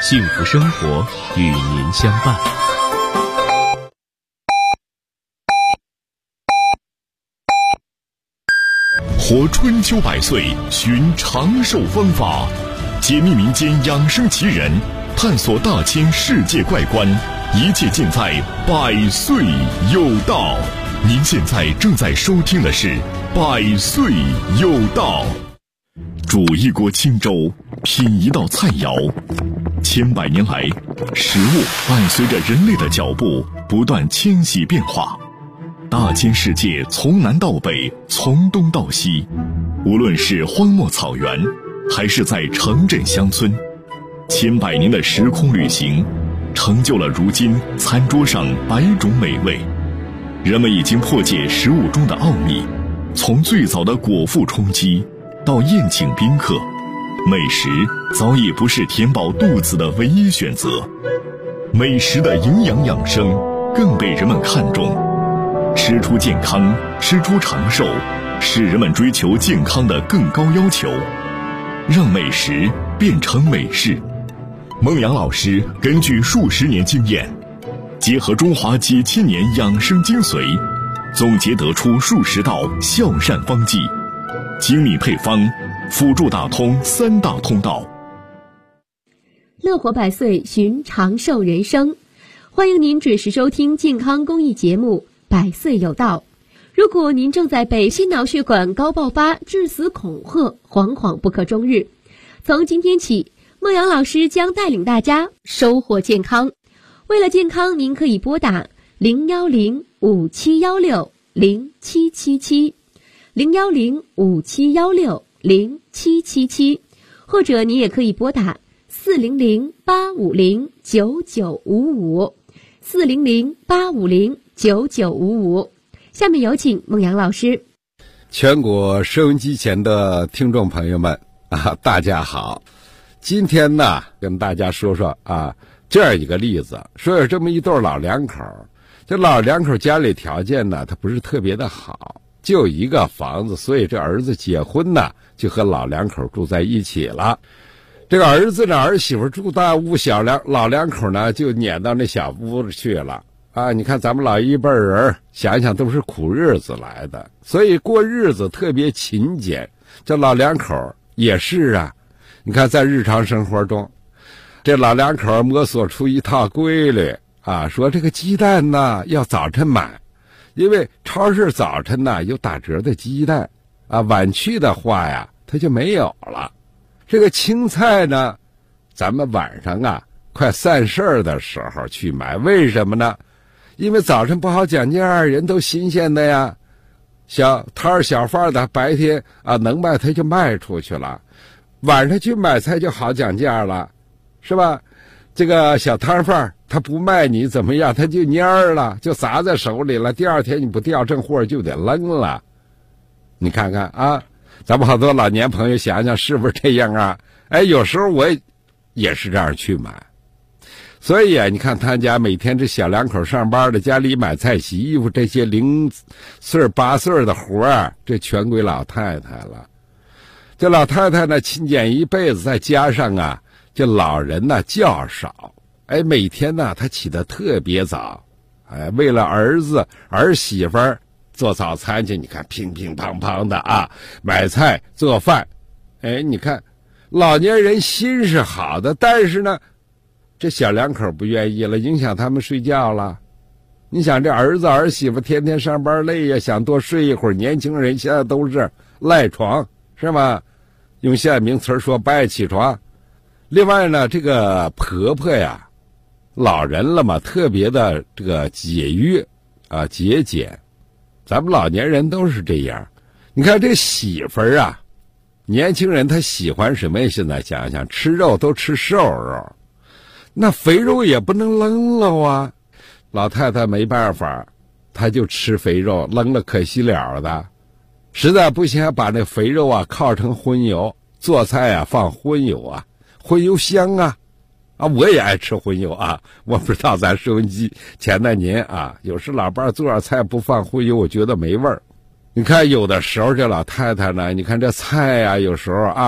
幸福生活与您相伴。 活春秋百岁，寻长寿方法，解密民间养生奇人，探索大千世界怪观，一切尽在百岁有道。您现在正在收听的是百岁有道。煮一锅清粥，品一道菜肴，千百年来，食物伴随着人类的脚步不断迁徙变化。大千世界从南到北，从东到西，无论是荒漠草原，还是在城镇乡村，千百年的时空旅行，成就了如今餐桌上百种美味。人们已经破解食物中的奥秘，从最早的果腹充饥，到宴请宾客，美食早已不是填饱肚子的唯一选择。美食的营养养生更被人们看重。吃出健康，吃出长寿，是人们追求健康的更高要求。让美食变成美事。孟阳老师根据数十年经验，结合中华几千年养生精髓，总结得出数十道孝善方剂，精密配方，辅助打通三大通道。 乐活百岁，寻长寿人生。欢迎您准时收听健康公益节目百岁有道。如果您正在被心脑血管高爆发、致死恐吓，惶惶不可终日，从今天起，孟阳老师将带领大家收获健康。为了健康，您可以拨打010-5716-0777 010-5716-0777，或者你也可以拨打400-850-9955 400-850-9955。下面有请孟阳老师。 全国收音机前的听众朋友们大家好。今天呢，跟大家说说这样一个例子，说有这么一对老两口，这老两口家里条件呢，他不是特别的好，就一个房子，所以这儿子结婚呢，就和老两口住在一起了。这个儿子呢，儿媳妇住大屋，老两口呢就撵到那小屋子去了你看咱们老一辈人想想都是苦日子来的，所以过日子特别勤俭。这老两口也是你看在日常生活中，这老两口摸索出一套规律说这个鸡蛋呢要早晨买，因为超市早晨呢有打折的鸡蛋晚去的话呀它就没有了。这个青菜呢，咱们晚上快散事儿的时候去买，为什么呢？因为早晨不好讲价，人都新鲜的呀。小摊儿小贩的白天能卖他就卖出去了，晚上去买菜就好讲价了，是吧？这个小摊贩他不卖你怎么样，他就蔫儿了，就砸在手里了，第二天你不调正货就得扔了。你看看咱们好多老年朋友想想是不是这样有时候我也是这样去买。所以你看他家每天这小两口上班的，家里买菜洗衣服这些0岁8岁的活这全归老太太了。这老太太呢勤俭一辈子，再加上这老人呢较少，每天呢她起得特别早，为了儿子儿媳妇做早餐去，你看乒乒乓乓的买菜做饭。你看老年人心是好的，但是呢这小两口不愿意了，影响他们睡觉了。你想这儿子儿媳妇天天上班累呀，想多睡一会儿，年轻人现在都是赖床，是吗？用现在名词说不爱起床。另外呢，这个婆婆呀，老人了嘛，特别的这个节约节俭。咱们老年人都是这样。你看这媳妇儿年轻人他喜欢什么呀？现在想想，吃肉都吃瘦肉，那肥肉也不能扔了老太太没办法，她就吃肥肉，扔了可惜了的。实在不行把那肥肉烤成荤油，做菜放荤油荤油香我也爱吃荤油我不知道咱收音机前的您有时老伴做点菜不放荤油，我觉得没味儿。你看有的时候这老太太呢，你看这菜有时候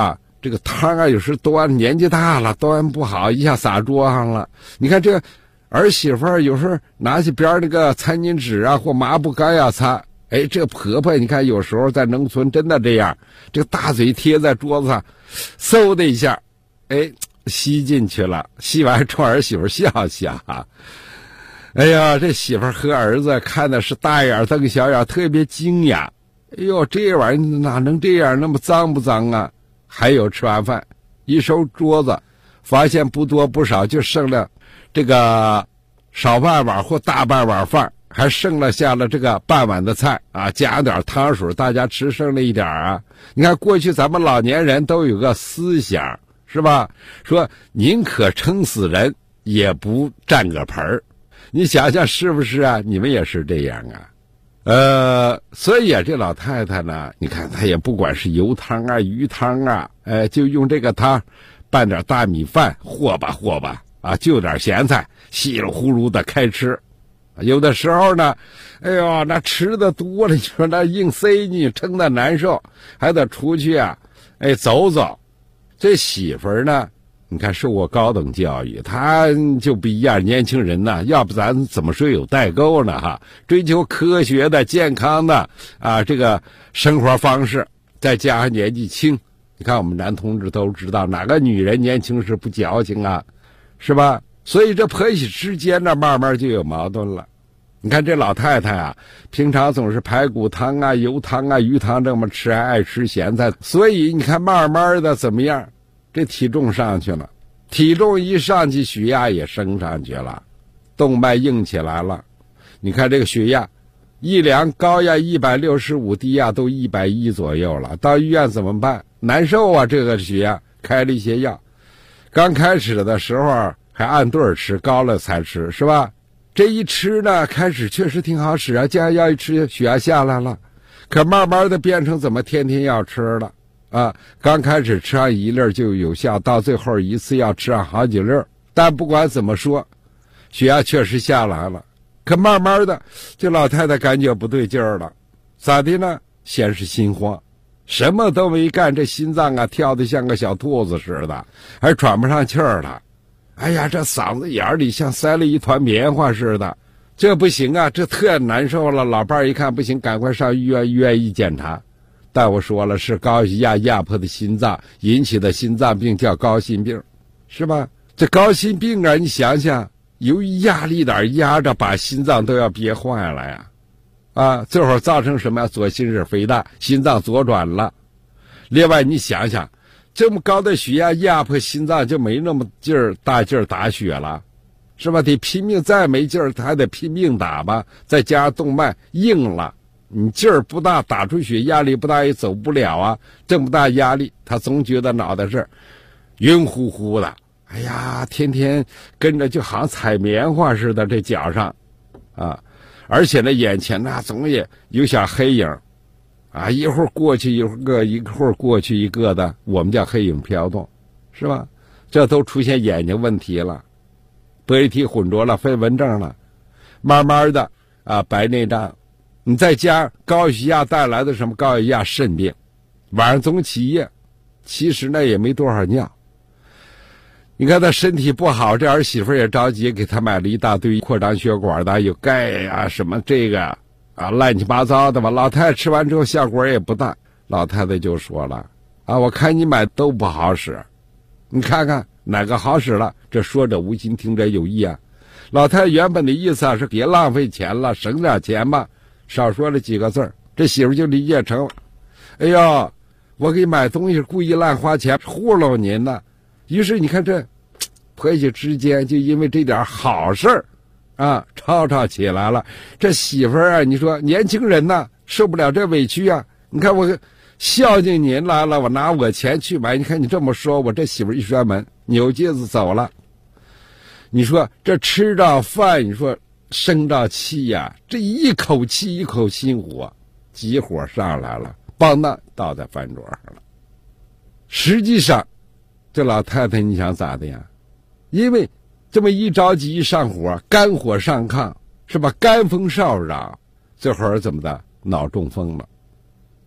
这个汤啊有时端年纪大了端不好，一下洒桌上了。你看这个儿媳妇儿有时候拿起边那个餐巾纸啊或抹布干要擦，哎，这个婆婆你看有时候在农村真的这样，这个大嘴贴在桌子上，嗖的一下，哎，吸进去了，吸完冲儿媳妇笑笑。哎呀，这媳妇和儿子看的是大眼瞪小眼，特别惊讶。哎呦，这玩意儿哪能这样？那么脏不脏啊？还有吃完饭一收桌子，发现不多不少，就剩了这个少半碗或大半碗饭，还剩了下了这个半碗的菜啊，加点汤水，大家吃剩了一点啊。你看过去咱们老年人都有个思想，是吧？说宁可撑死人也不占个盆儿。你想想是不是啊？你们也是这样啊？所以啊，这老太太呢，你看她也不管是油汤啊、鱼汤啊，就用这个汤拌点大米饭，和吧和吧啊，就点咸菜，稀里呼噜的开吃。有的时候呢，哎呦，那吃的多了，你说那硬塞进去，撑得难受，还得出去啊，走走。这媳妇儿呢，你看受过高等教育，他就不一样。年轻人呢，要不咱怎么说有代沟呢？哈，追求科学的、健康的啊，这个生活方式，再加上年纪轻，你看我们男同志都知道，哪个女人年轻时不矫情啊，是吧？所以这婆媳之间呢，慢慢就有矛盾了。你看这老太太啊，平常总是排骨汤啊、油汤啊、鱼汤这么吃，还爱吃咸菜，所以你看慢慢的怎么样？这体重上去了，体重一上去，血压也升上去了，动脉硬起来了。你看这个血压一量，高压165，低压都110左右了。到医院怎么办？难受啊，这个血压，开了一些药。刚开始的时候还按对儿吃，高了才吃，是吧？这一吃呢，开始确实挺好使啊，降压药一吃，血压下来了。可慢慢的变成怎么天天要吃了。啊，刚开始吃上一粒就有效，到最后一次要吃上好几粒。但不管怎么说，血压确实下来了。可慢慢的，这老太太感觉不对劲儿了，咋的呢？先是心慌，什么都没干，这心脏啊跳得像个小兔子似的，还喘不上气儿了。哎呀，这嗓子眼里像塞了一团棉花似的，这不行啊，这特难受了。老伴儿一看不行，赶快上医院，医院一检查。大夫说了，是高血压压迫的心脏引起的心脏病，叫高心病，是吧？这高心病啊，你想想，由于压力点压着，把心脏都要憋坏了呀，啊，最后造成什么呀？左心室肥大，心脏左转了。另外，你想想，这么高的血压压迫心脏，就没那么大劲儿打血了，是吧？得拼命，再没劲儿，还得拼命打吧。再加上动脉硬了。你劲儿不大，打出血压力不大也走不了啊！这么大压力，他总觉得脑袋是晕乎乎的。哎呀，天天跟着就好像踩棉花似的，这脚上，啊，而且呢，眼前呢总也有小黑影，啊，一会儿过去一会儿过去一个的，我们叫黑影飘动，是吧？这都出现眼睛问题了，玻璃体混浊了，飞蚊症了，慢慢的啊，白内障。你再加高血压带来的什么高血压肾病，晚上总起夜，其实呢也没多少尿。你看他身体不好，这儿媳妇也着急，给他买了一大堆扩张血管的，有钙呀、什么这个啊，乱七八糟的吧。老太太吃完之后效果也不大，老太太就说了啊，我看你买都不好使，你看看哪个好使了？这说者无心，听者有意啊。老太太原本的意思啊是别浪费钱了，省点钱吧。少说了几个字儿，这媳妇就理解成了，哎呦，我给买东西故意乱花钱糊弄您呢。于是你看这婆媳之间就因为这点好事儿啊吵吵起来了。这媳妇儿啊，你说年轻人呢受不了这委屈啊，你看我孝敬您来了，我拿我钱去买，你看你这么说，我这媳妇一摔门扭戒子走了。你说这吃着饭，你说生着气呀，这一口气一口心火，急火上来了，梆当倒在饭桌上了。实际上这老太太你想咋的呀？因为这么一着急一上火，肝火上亢，是吧？肝风少扰，最后怎么的？脑中风了。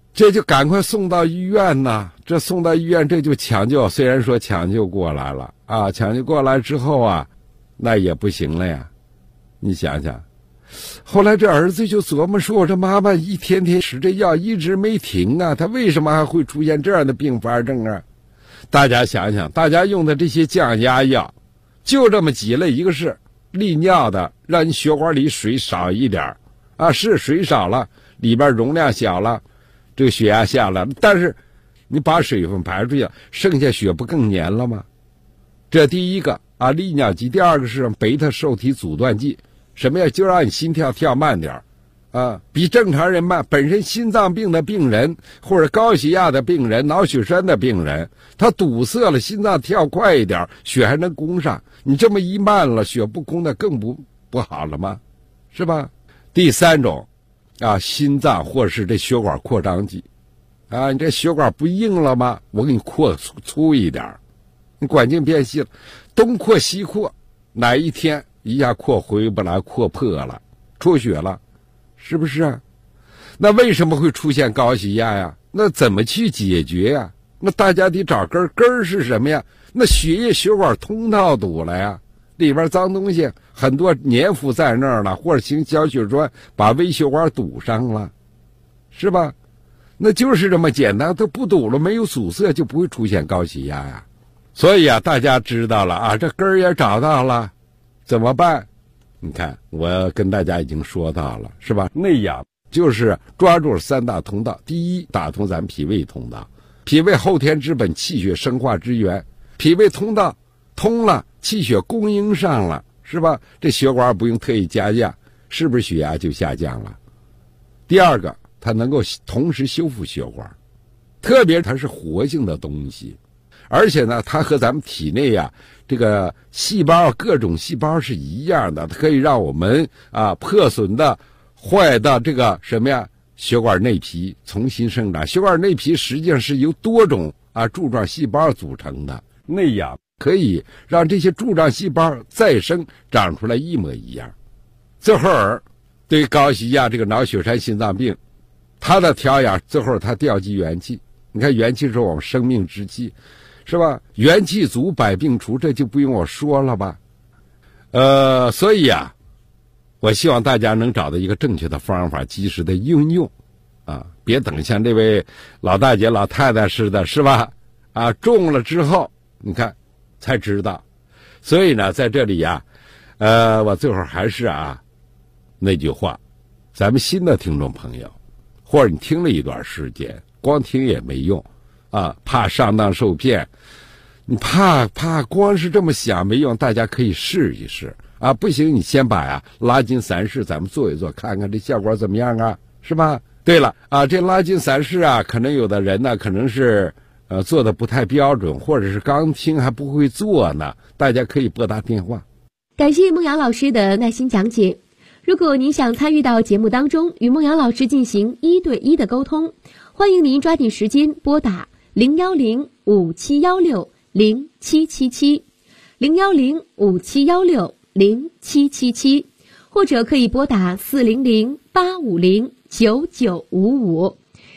这就赶快送到医院呐。这送到医院，这就抢救，虽然说抢救过来了啊，抢救过来之后啊，那也不行了呀。你想想，后来这儿子就琢磨说，我这妈妈一天天吃这药一直没停啊，她为什么还会出现这样的并发症啊？大家想想，大家用的这些降压药就这么几类，一个是利尿的，让你血管里水少一点啊，是水少了，里边容量小了，这个血压下来了，但是你把水分排出去，剩下血不更粘了吗？这第一个啊，利尿剂。第二个是贝塔受体阻断剂，什么呀？就让你心跳跳慢点啊，比正常人慢。本身心脏病的病人或者高血压的病人、脑血栓的病人，他堵塞了，心脏跳快一点，血还能供上。你这么一慢了，血不供，那更不好了吗？是吧？第三种啊，心脏或者是这血管扩张剂啊，你这血管不硬了吗？我给你扩粗一点，你管径变细了，东扩西扩，哪一天一下扩回不来，扩破了，出血了，是不是啊？那为什么会出现高血压呀？那怎么去解决呀？那大家得找根儿是什么呀？那血液血管通道堵了呀，里边脏东西很多粘附在那儿了，或者形小血栓把微血管堵上了，是吧？那就是这么简单，它不堵了，没有阻塞，就不会出现高血压呀。所以啊，大家知道了啊，这根儿也找到了，怎么办？你看，我跟大家已经说到了，是吧？内养就是抓住了三大通道。第一，打通咱们脾胃通道，脾胃后天之本，气血生化之源，脾胃通道通了，气血供应上了，是吧？这血管不用特意加压，是不是血压就下降了？第二个，它能够同时修复血管，特别它是活性的东西，而且呢，它和咱们体内呀这个细胞各种细胞是一样的，它可以让我们啊破损的、坏的这个什么呀血管内皮重新生长。血管内皮实际上是由多种啊柱状细胞组成的，内养可以让这些柱状细胞再生长出来一模一样。最后对高血压这个脑血栓心脏病，它的调养最后它调集元气。你看元气是我们生命之气，是吧？元气足，百病除，这就不用我说了吧。所以啊，我希望大家能找到一个正确的方法，及时的应用啊，别等像这位老大姐老太太似的，是吧？啊，中了之后你看才知道。所以呢，在这里呀，我最后还是啊那句话，咱们新的听众朋友，或者你听了一段时间，光听也没用啊，怕上当受骗，你怕光是这么想没用，大家可以试一试啊。不行，你先把拉筋散式咱们做一做，看看这效果怎么样啊，是吧？对了啊，这拉筋散式啊，可能有的人呢，可能是做的不太标准，或者是刚听还不会做呢，大家可以拨打电话。 感谢孟阳老师的耐心讲解。如果您想参与到节目当中，与孟阳老师进行1对1的沟通，欢迎您抓紧时间拨打01057160777 01057160777，或者可以拨打400-850-9955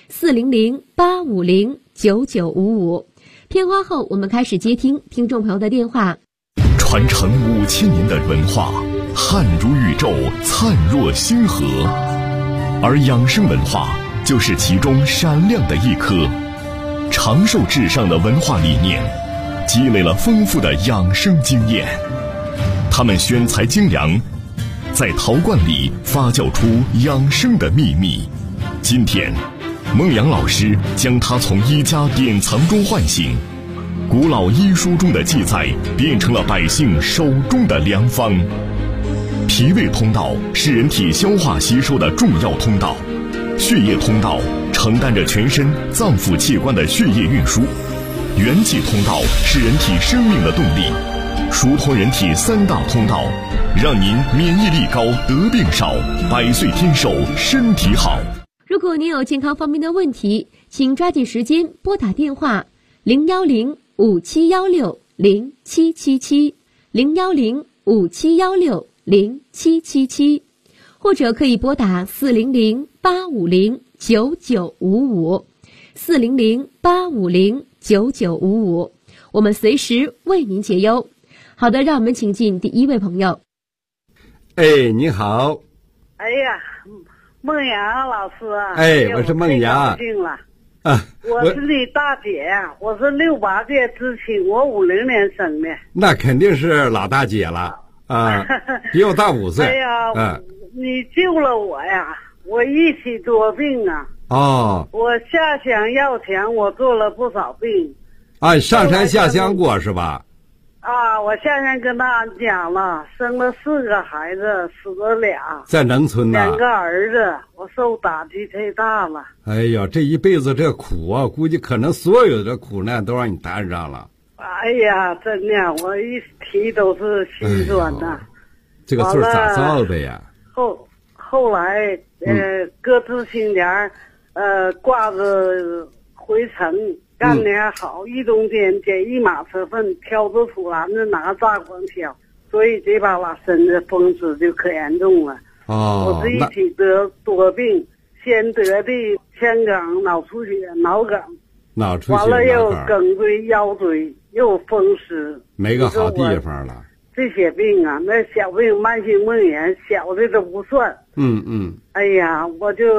400-850-9955。片花后，我们开始接听听众朋友的电话。 传承5000年的文化，汉如宇宙，灿若星河，而养生文化就是其中闪亮的一颗。长寿至上的文化理念，积累了丰富的养生经验。他们选材精良，在陶罐里发酵出养生的秘密。今天，孟阳老师将它从医家典藏中唤醒，古老医书中的记载变成了百姓手中的良方。脾胃通道是人体消化吸收的重要通道，血液通道承担着全身脏腑器官的血液运输，元气通道是人体生命的动力。疏通人体3大通道，让您免疫力高，得病少，百岁天寿，身体好。 如果您有健康方面的问题，请抓紧时间拨打电话01057160777 01057160777，或者可以拨打400-850-9955 ，400-850-9955，我们随时为您解忧。好的，让我们请进第一位朋友。 哎，你好。 哎呀，孟阳老师啊！ 哎，我是孟阳。 高兴了啊！ 我是你大姐呀，我是68届知青，我50年生的。 那肯定是老大姐了啊，比我大5岁。 哎呀，你救了我呀！我一起多病啊。 哦。 我下乡要强，我做了不少病。 啊，上山下乡过是吧？ 啊，我下乡跟大家讲了，生了4个孩子，死了俩， 在农村呢。 2个儿子，我受打击太大了。 哎呀，这一辈子这苦啊，估计可能所有的苦难都让你担上了。 哎呀，真的，我一提都是心酸呐。 这个事咋造的呀？ 后来，搁知青连，挂着回城。干得还好，一冬天捡1马车粪，挑着土篮子拿炸光挑，所以这把我身子风湿就可严重了。 哦， 我是一起得多病，先得的腔梗、脑出血、脑梗，完了又颈椎、腰椎，又风湿， 没个好地方了。 这些病啊，那小病慢性梦魇，小的都不算。哎呀，我就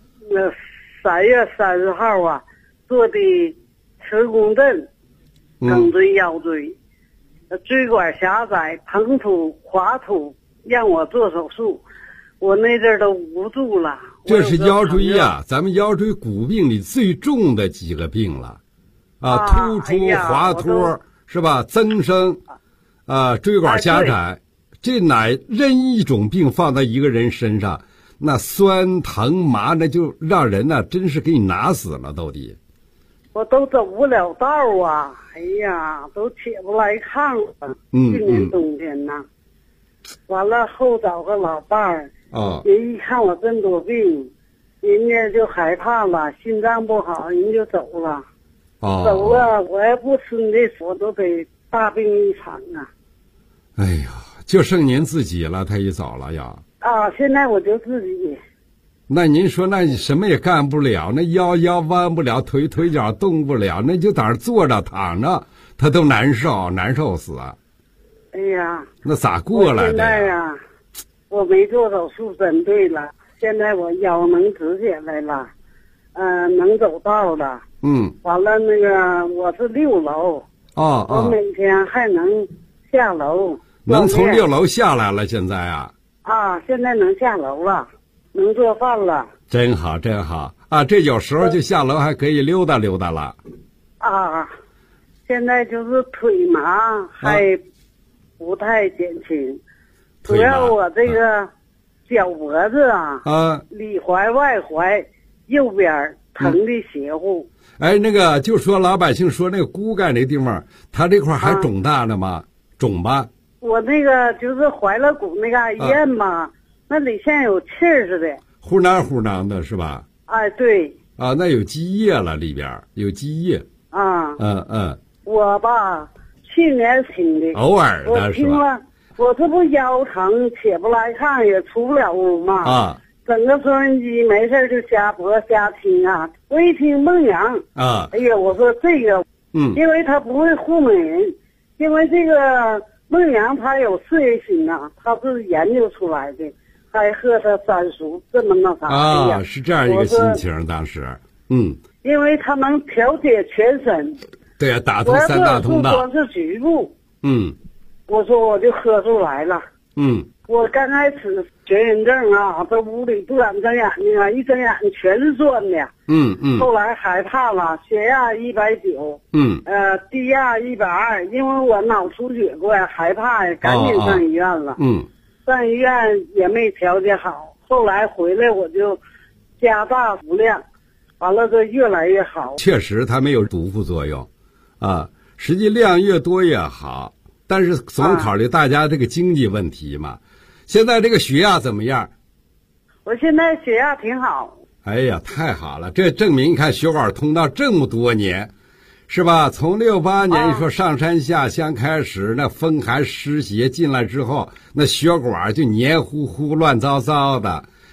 3月30号啊，做的磁共振，颈椎、腰椎，椎管狭窄，膨土、滑土，让我做手术，我那阵儿都无助了。 这是腰椎呀，咱们腰椎骨病里最重的几个病了，突出、滑脱是吧？增生，椎管狭窄，这哪任意一种病放在一个人身上，那酸疼麻，那就让人呢，真是给你拿死了都得。 我都走不了道啊！哎呀，都起不来炕了。今年冬天呐，完了后找个老伴儿，人一看我这么多病，人家就害怕了，心脏不好，人就走了。走了，我要不吃你这我都得大病一场啊！ 哎呀，就剩您自己了，他一走了呀。 现在我就自己。 那您说，那你什么也干不了，那腰弯不了，腿脚动不了，那就在那坐着躺着，他都难受死啊！ 哎呀， 那咋过来的呀？ 现在呀，我没做手术，真对了。现在我腰能直起来了，能走道了。完了那个我是6楼。我每天还能下楼。 能从6楼下来了，现在啊？ 现在能下楼了。能做饭了， 真好真好啊！这有时候就下楼还可以溜达溜达了。 现在就是腿麻还不太减轻，主要我这个脚脖子里踝外踝右边疼的邪乎。 哎，那个就说老百姓说那个骨盖那地方，他这块还肿大呢吗？肿吧？ 我那个就是怀了骨那个医院嘛。那里像有气儿似的， 呼囔的是吧？ 对。 那有积液了，里边有积液。 我吧，去年听的， 偶尔的我听了，我这不腰疼，起不来炕，也出不了屋嘛。整个收音机没事就瞎播瞎听啊。我一听孟阳哎呀，我说这个，因为他不会糊弄人，因为这个孟阳他有事业心呐，他是研究出来的。还和他三叔这么那啥是这样一个心情当时。 因为他能调节全身。 对啊，打通3大通道。 光是局部。我说我就喝出来了。我刚开始学人证这屋里不敢睁眼睛一睁眼睛全是酸的。后来害怕了，血压190。低压120，因为我脑出血过呀，害怕呀，赶紧上医院了。上医院也没调节好，后来回来我就加大服量，完了就越来越好。 确实它没有毒副作用实际量越多越好，但是总考虑大家这个经济问题嘛。现在这个血压怎么样？ 我现在血压挺好。 哎呀，太好了，这证明你看血管通道这么多年是吧？从68年一说上山下乡开始，那风寒湿邪进来之后，那血管就黏糊糊乱糟糟的，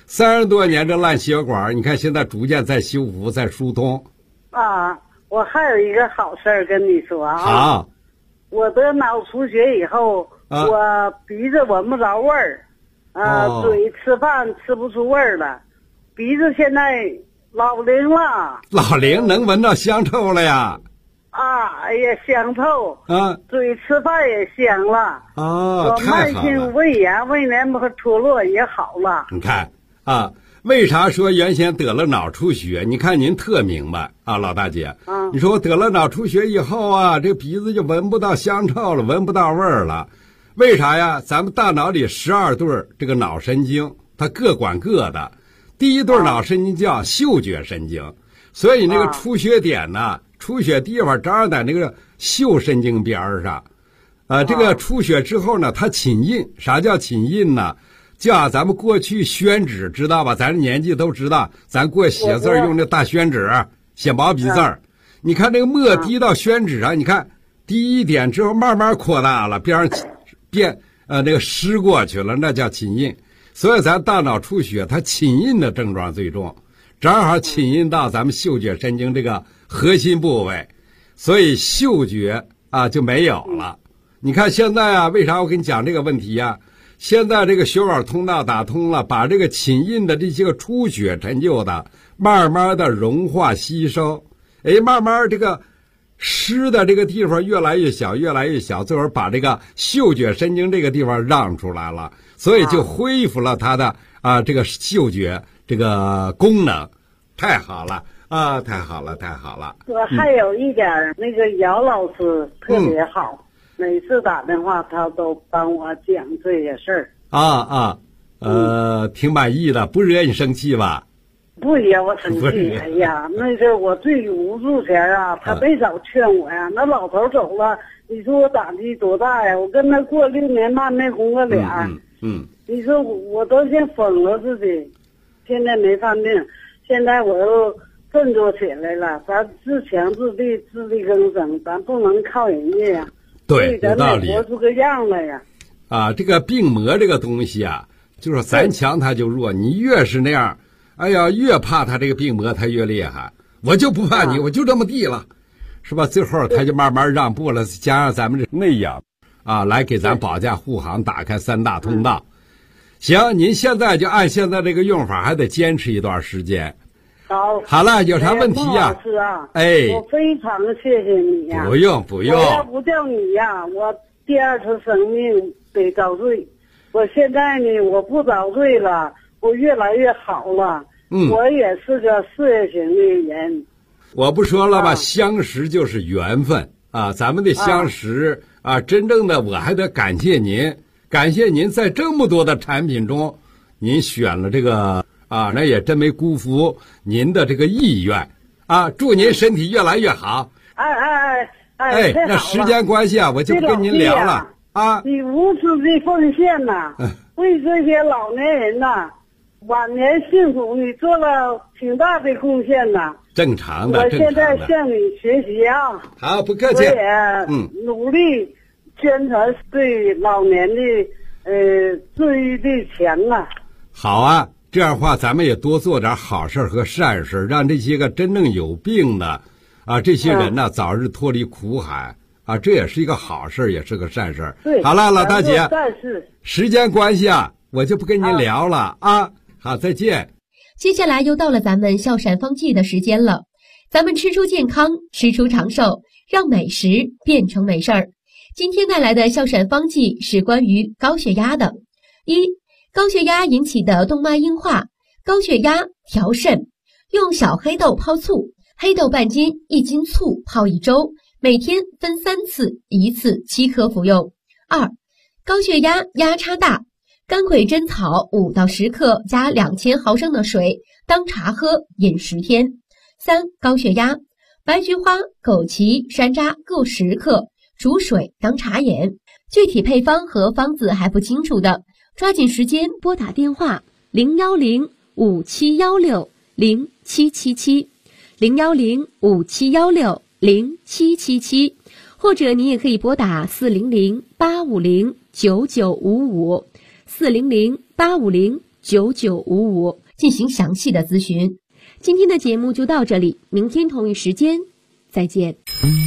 30多年这烂血管，你看现在逐渐在修复，在疏通。 啊，我还有一个好事儿跟你说啊。 好。 我得脑出血以后，我鼻子闻不着味儿，嘴吃饭吃不出味儿了，鼻子现在老灵了。老灵能闻到香臭了呀？ 哎呀，香臭。嘴吃饭也香了。我慢性胃炎、胃黏膜脱落也好了。 你看啊。为啥说原先得了脑出血？你看您特明白啊，老大姐。你说我得了脑出血以后啊，这鼻子就闻不到香臭了，闻不到味儿了。为啥呀？咱们大脑里12对这个脑神经，它各管各的。第一对脑神经叫嗅觉神经，所以那个出血点呢，出血地方正好在那个嗅神经边上。这个出血之后呢，它浸印。啥叫浸印呢？叫咱们过去宣纸，知道吧？咱这年纪都知道，咱过写字用那大宣纸，写毛笔字儿。你看这个墨滴到宣纸上，你看滴一点之后慢慢扩大了，边上那个湿过去了，那叫浸印。所以咱大脑出血，它浸印的症状最重，正好浸印到咱们嗅觉神经这个核心部位，所以嗅觉就没有了。你看现在啊，为啥我跟你讲这个问题呀？现在这个血管通道打通了，把这个浸印的这些个出血陈旧的，慢慢的融化吸收，慢慢这个湿的这个地方越来越小，越来越小，最后把这个嗅觉神经这个地方让出来了，所以就恢复了它的这个嗅觉这个功能，太好了太好了，太好了。 我还有一点，那个姚老师特别好。每次打电话，他都帮我讲这些事儿。挺满意的，不惹你生气吧？ 不惹我生气。哎呀，那是我最无助前他没少劝我呀。那老头走了，你说我打击多大呀？我跟他过6年半没红过脸。你说我都先疯了自己，现在没犯病，现在我又振作起来了。咱自强自立，自力更生，咱不能靠人家呀。 对，有道理。 活出个样来呀！ 这个病魔这个东西就是咱强他就弱，你越是那样，越怕他这个病魔他越厉害。我就不怕你，我就这么地了，是吧？最后他就慢慢让步了，加上咱们这内养来给咱保驾护航打开3大通道。行，您现在就按现在这个用法，还得坚持一段时间。好了，有啥问题呀？ 孟老师我非常谢谢你呀！ 不用。 我要不叫你呀，我第2次生命得遭罪。我现在呢，我不遭罪了，我越来越好了。我也是个事业型的人。 我不说了吧，相识就是缘分咱们的相识真正的我还得感谢您，感谢您在这么多的产品中，您选了这个。那也真没辜负您的这个意愿祝您身体越来越好。那时间关系我就不跟您聊了你无私的奉献为这些老年人晚年幸福，你做了挺大的贡献正常的。 我现在向你学习好，不客气。 我也努力宣传对老年的治愈力强好这样的话，咱们也多做点好事和善事，让这些个真正有病的这些人早日脱离苦海这也是一个好事，也是个善事。 对， 好了，老大姐， 是时间关系我就不跟您聊了好，再见。 接下来又到了咱们笑闪方剂的时间了，咱们吃出健康，吃出长寿，让美食变成美事儿。今天带来的笑闪方剂是关于高血压的。高血压引起的动脉硬化，高血压调肾，用小黑豆泡醋，黑豆半斤，1斤醋泡1周，每天分3次，1次7颗服用。2. 高血压压差大，干癸真草5到10克加2000毫升的水当茶喝，饮10天。3. 高血压，白菊花、枸杞、山楂各10克，煮水当茶饮。具体配方和方子还不清楚的，抓紧时间拨打电话010-5716-0777 010-5716-0777，或者你也可以拨打400-850-9955 400-850-9955。 9955进行详细的咨询。今天的节目就到这里，明天同一时间再见。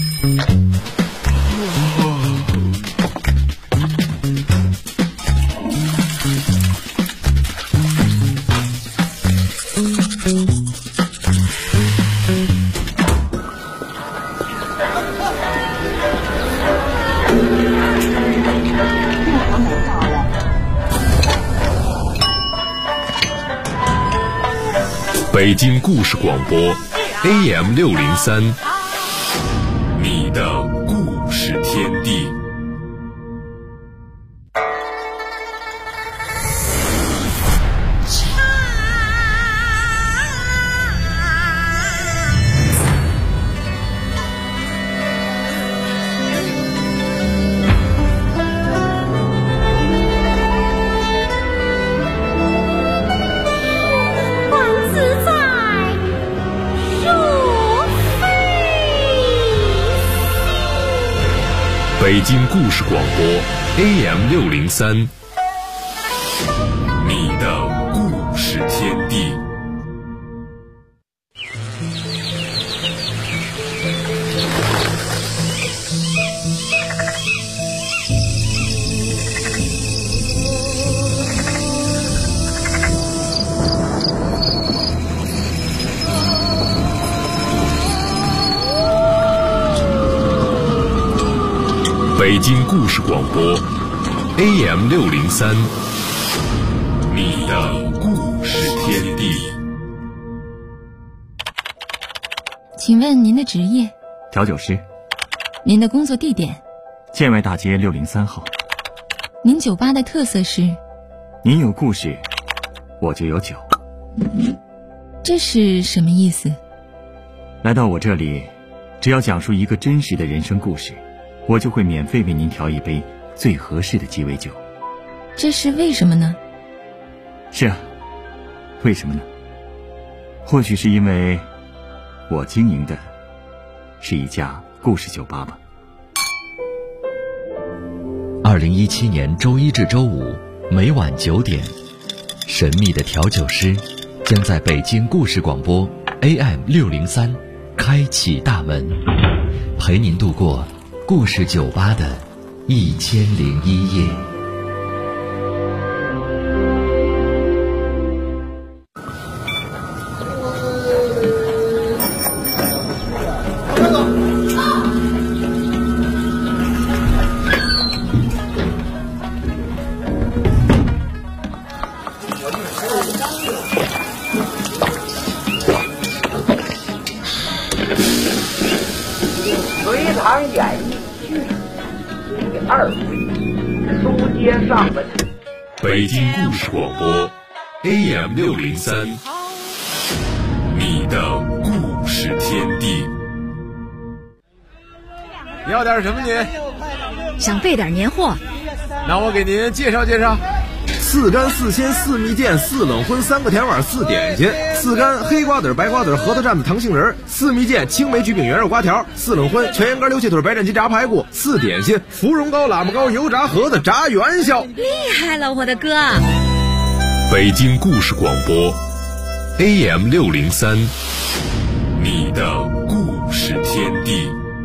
北京故事广播 AM603， 你的故事天地。北京故事广播 AM603， 你的故事天地。北京故事广播 AM603， 你的故事天地。 请问您的职业？ 调酒师。 您的工作地点？ 建外大街603号。 您酒吧的特色是？ 您有故事，我就有酒。 这是什么意思？ 来到我这里，只要讲述一个真实的人生故事，我就会免费为您调一杯最合适的鸡尾酒。 这是为什么呢？ 是啊，为什么呢？或许是因为我经营的是一家故事酒吧吧。 2017年周一至周五每晚9点，神秘的调酒师将在北京故事广播 AM603 开启大门，陪您度过故事酒吧的1001夜。 隋唐演义第2回，书接上文。 北京故事广播 AM603， 你的故事天地。 要点什么您？ 想备点年货。 那我给您介绍介绍。4干4鲜4蜜饯4冷荤3个甜碗4点心，4干黑瓜子白瓜子核桃蘸子糖杏仁，4蜜饯青梅焗饼圆肉瓜条，4冷荤全羊肝溜切腿白斩鸡炸排骨，4点心芙蓉糕喇嘛糕油炸盒子炸元宵。 厉害了，我的哥！ 北京故事广播 AM603， 你的故事天地。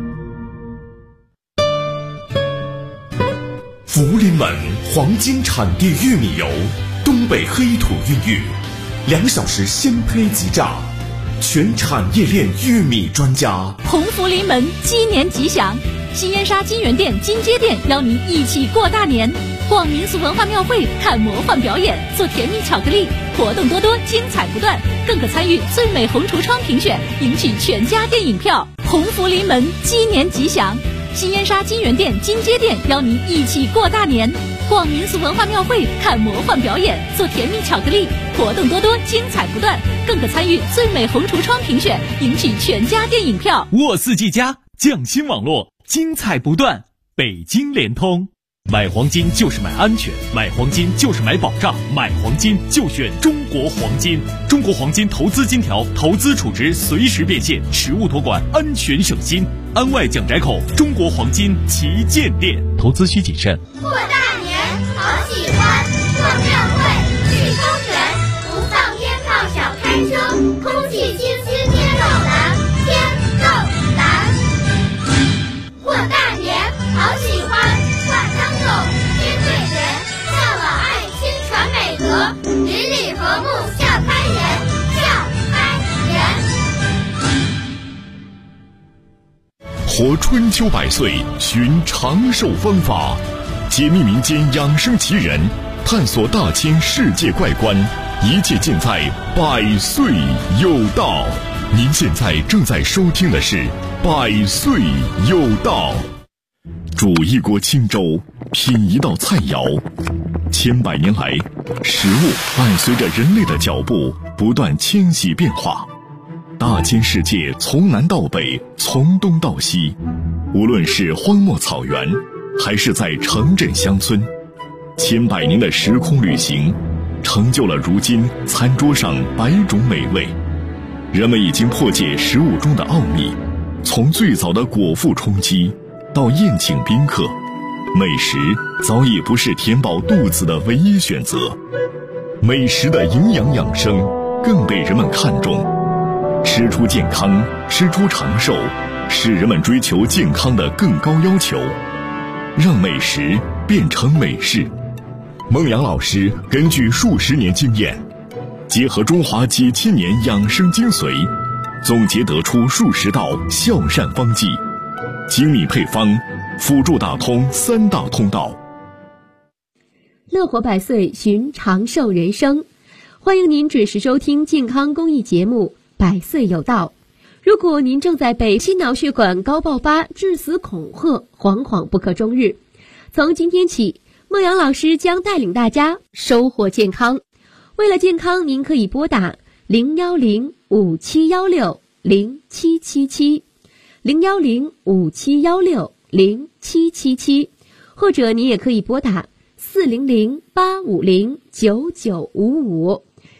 福临门黄金产地玉米油，东北黑土孕育，2小时鲜胚即榨，全产业链玉米专家。 鸿福临门，鸡年吉祥！新燕莎金源店、金街店邀您一起过大年，逛民俗文化庙会，看魔幻表演，做甜蜜巧克力，活动多多，精彩不断，更可参与最美红橱窗评选，赢取全家电影票。鸿福临门，鸡年吉祥！新燕莎金源店、金街店邀您一起过大年，逛民俗文化庙会，看魔幻表演，做甜蜜巧克力，活动多多，精彩不断，更可参与最美红橱窗评选，赢取全家电影票。 沃四季家匠心网络，精彩不断，北京联通。买黄金就是买安全，买黄金就是买保障，买黄金就选中国黄金。中国黄金投资金条，投资储值随时变现，实物托管，安全省心。安外蒋宅口中国黄金旗舰店，投资需谨慎。 过大年好喜欢，逛庙会去公园。 活春秋百岁，寻长寿方法，解密民间养生奇人，探索大千世界怪观，一切尽在百岁有道。您现在正在收听的是百岁有道。煮一锅清粥，品一道菜肴，千百年来，食物伴随着人类的脚步不断迁徙变化。大千世界从南到北，从东到西，无论是荒漠草原，还是在城镇乡村，千百年的时空旅行，成就了如今餐桌上百种美味。人们已经破解食物中的奥秘，从最早的果腹充饥到宴请宾客，美食早已不是填饱肚子的唯一选择，美食的营养养生更被人们看重。吃出健康，吃出长寿，是人们追求健康的更高要求。让美食变成美事。孟阳老师根据数十年经验，结合中华几千年养生精髓，总结得出数十道孝善方剂，精密配方，辅助打通三大通道。 乐活百岁，寻长寿人生。欢迎您准时收听健康公益节目百岁有道。如果您正在被心脑血管高爆发致死恐吓，惶惶不可终日，从今天起，孟阳老师将带领大家收获健康。为了健康，您可以拨打01057160777 01057160777，或者你也可以拨打400-850-9955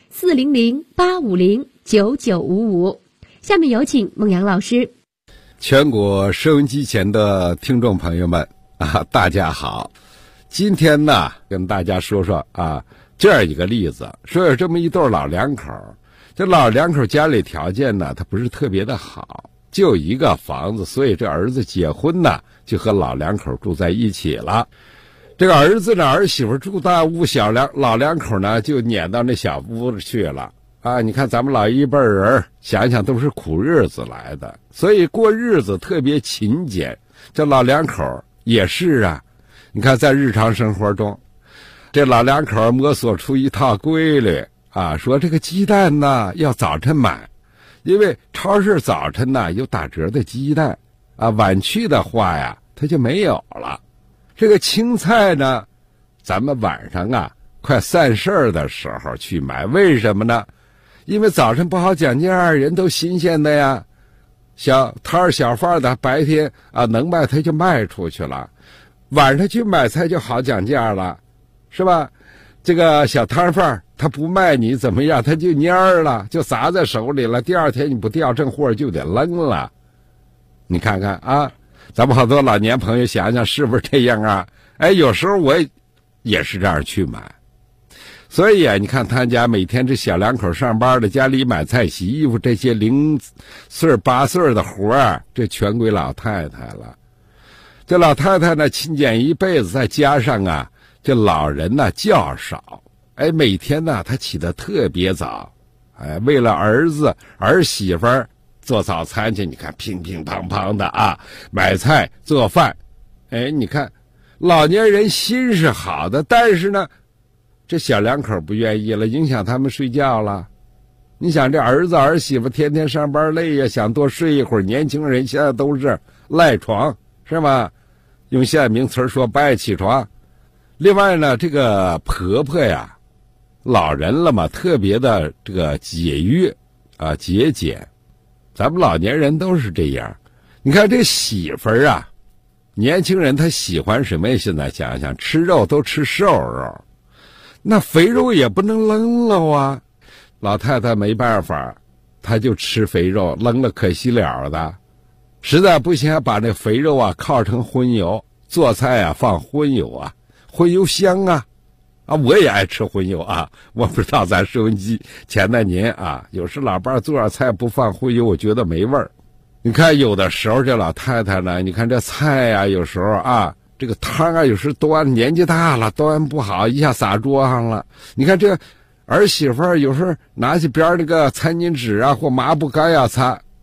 400-850-9955。下面有请孟阳老师。 全国收音机前的听众朋友们大家好。今天呢，跟大家说说这样一个例子，说有这么一对老两口，这老两口家里条件呢，他不是特别的好，就一个房子，所以这儿子结婚呢，就和老两口住在一起了。这个儿子呢，儿媳妇住大屋，老两口呢就撵到那小屋子去了。你看咱们老一辈人想想都是苦日子来的，所以过日子特别勤俭。这老两口也是你看在日常生活中，这老两口摸索出一套规律说这个鸡蛋呢要早晨买，因为超市早晨呢有打折的鸡蛋晚去的话呀它就没有了。这个青菜呢，咱们晚上快散事儿的时候去买，为什么呢？因为早晨不好讲价，人都新鲜的呀，小摊儿小贩的白天能卖他就卖出去了，晚上去买菜就好讲价了，是吧？这个小摊贩他不卖你怎么样，他就蔫儿了，就砸在手里了，第二天你不调正货就得扔了。你看看咱们好多老年朋友想想是不是这样有时候我也是这样去买。所以你看他家每天这小两口上班的，家里买菜洗衣服这些0岁8岁的活这全归老太太了。这老太太呢勤俭一辈子，再加上这老人呢较少，每天呢她起得特别早，为了儿子儿媳妇做早餐去，你看乒乒乓乓的买菜做饭。你看老年人心是好的，但是呢这小两口不愿意了，影响他们睡觉了。你想这儿子儿媳妇天天上班累呀，想多睡一会儿，年轻人现在都是赖床，是吧？用现在名词说不爱起床。另外呢，这个婆婆呀，老人了嘛，特别的这个节约节俭。咱们老年人都是这样。你看这媳妇儿年轻人他喜欢什么呀？现在想想，吃肉都吃瘦肉，那肥肉也不能扔了老太太没办法，她就吃肥肉，扔了可惜了的。实在不行把那肥肉烤成荤油，做菜放荤油荤油香我也爱吃荤油我不知道咱收音机前的您有时老伴做点菜不放荤油，我觉得没味儿。你看有的时候这老太太呢，你看这菜有时候这个汤有时端年纪大了端不好，一下洒桌上了。你看这儿媳妇有时候拿起边那个餐巾纸或抹布干要擦，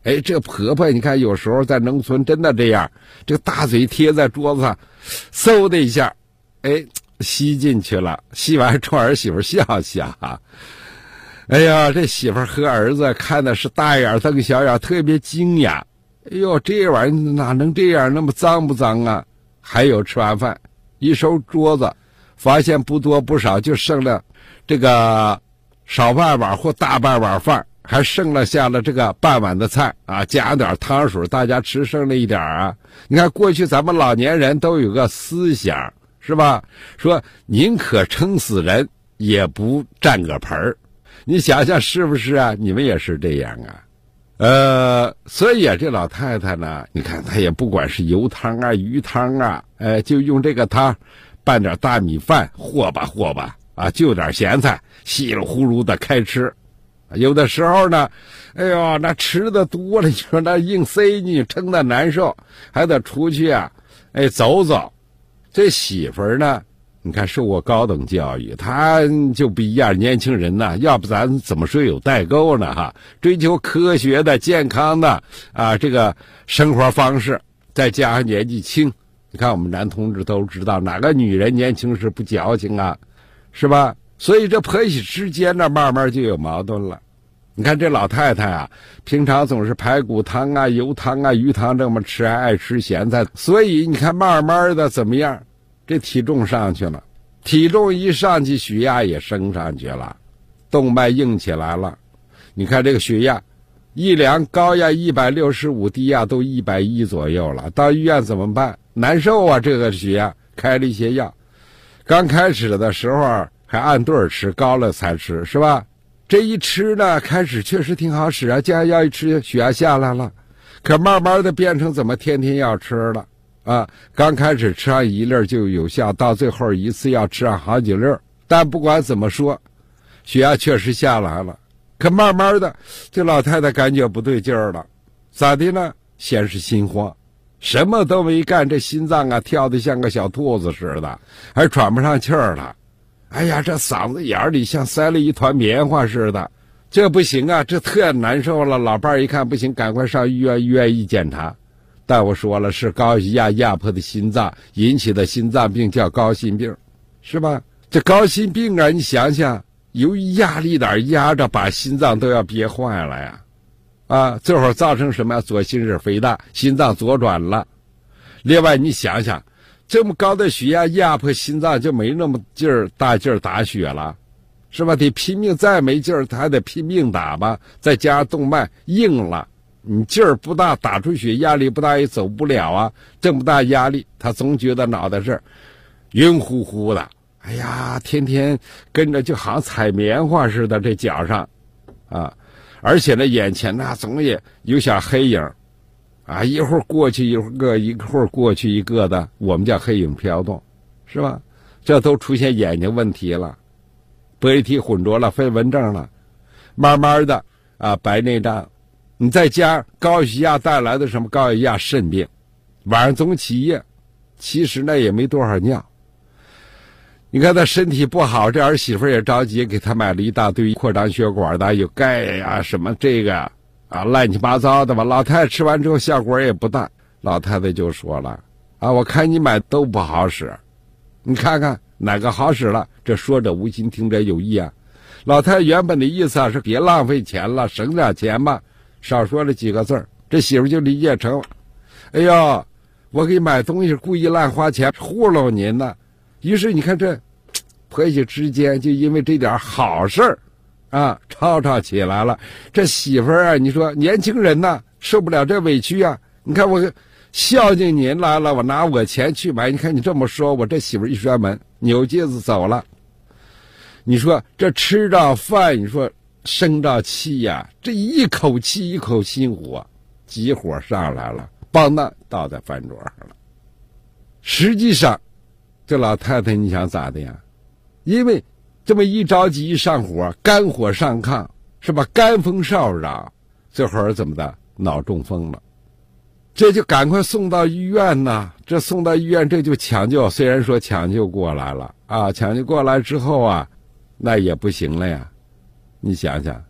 哎，这婆婆你看有时候在农村真的这样，这个大嘴贴在桌子上，嗖的一下，哎，吸进去了，吸完冲儿媳妇笑笑啊。哎呀，这媳妇和儿子看的是大眼瞪小眼，特别惊讶。哎呦，这玩意儿哪能这样，那么脏不脏啊？还有吃完饭一收桌子，发现不多不少，就剩了这个少半碗或大半碗饭，还剩了下了这个半碗的菜啊，加点汤水，大家吃剩了一点啊。你看过去咱们老年人都有个思想，是吧？说宁可撑死人也不占个盆儿。你想想是不是啊？你们也是这样啊？所以啊，这老太太呢，你看她也不管是油汤啊、鱼汤啊，就用这个汤拌点大米饭，和吧啊，就点咸菜，稀里呼噜的开吃。有的时候呢，哎呦，那吃的多了，你说那硬塞你撑得难受，还得出去啊，走走。这媳妇儿呢，你看受过高等教育，他就不一样。年轻人呢，要不咱怎么说有代沟呢？哈，追求科学的、健康的啊，这个生活方式，再加上年纪轻，你看我们男同志都知道，哪个女人年轻时不矫情啊，是吧？所以这婆媳之间呢，慢慢就有矛盾了。你看这老太太啊，平常总是排骨汤啊、油汤啊、鱼汤这么吃，还爱吃咸菜，所以你看慢慢的怎么样？这体重上去了，体重一上去，血压也升上去了，动脉硬起来了。你看这个血压一量，高压165，低压都110左右了。到医院怎么办？难受啊，这个血压，开了一些药。刚开始的时候还按对儿吃，高了才吃，是吧？这一吃呢，开始确实挺好使啊，降压药一吃，血压下来了。可慢慢的变成怎么天天要吃了。啊，刚开始吃上一粒就有效，到最后一次要吃上好几粒。但不管怎么说，血压确实下来了。可慢慢的，这老太太感觉不对劲儿了，咋的呢？先是心慌，什么都没干，这心脏啊跳得像个小兔子似的，还喘不上气儿了。哎呀，这嗓子眼里像塞了一团棉花似的，这不行啊，这特难受了。老伴儿一看不行，赶快上医院，医院一检查。但我说了，是高血压压迫的心脏引起的心脏病，叫高心病，是吧？这高心病啊，你想想，由于压力点压着，把心脏都要憋坏了呀，啊，最后造成什么？左心室肥大，心脏左转了。另外，你想想，这么高的血压压迫心脏，就没那么大劲儿打血了，是吧？得拼命，再没劲儿，他还得拼命打吧。再加上动脉硬了。你劲儿不大，打出血压力不大也走不了啊！这么大压力，他总觉得脑袋是晕乎乎的。哎呀，天天跟着就好像踩棉花似的，这脚上，啊，而且呢，眼前呢总也有小黑影，啊，一会儿过去一会儿过去一个的，我们叫黑影飘动，是吧？这都出现眼睛问题了，玻璃体混浊了，飞蚊症了，慢慢的啊，白内障。你再加高血压带来的什么高血压肾病，晚上总起夜，其实呢也没多少尿。你看他身体不好，这儿媳妇也着急，给他买了一大堆扩张血管的，有钙呀、什么这个啊乱七八糟的吧。老太太吃完之后效果也不大，老太太就说了啊，我看你买都不好使，你看看哪个好使了？这说者无心，听者有意啊。老太太原本的意思啊是别浪费钱了，省点钱吧。少说了几个字儿，这媳妇就理解成，哎呦，我给买东西故意乱花钱糊弄您呢。于是你看这婆媳之间就因为这点好事儿啊吵吵起来了。这媳妇儿啊，你说年轻人呐受不了这委屈啊。你看我孝敬您来了，我拿我钱去买，你看你这么说，我这媳妇一摔门扭机子走了。你说这吃着饭，你说生着气呀，这一口气一口心火，急火上来了，梆当倒在饭桌上了。实际上这老太太你想咋的呀？因为这么一着急一上火，肝火上亢，是吧？肝风少扰，最后怎么的？脑中风了。这就赶快送到医院呐。这送到医院，这就抢救，虽然说抢救过来了啊，抢救过来之后啊，那也不行了呀。你想想，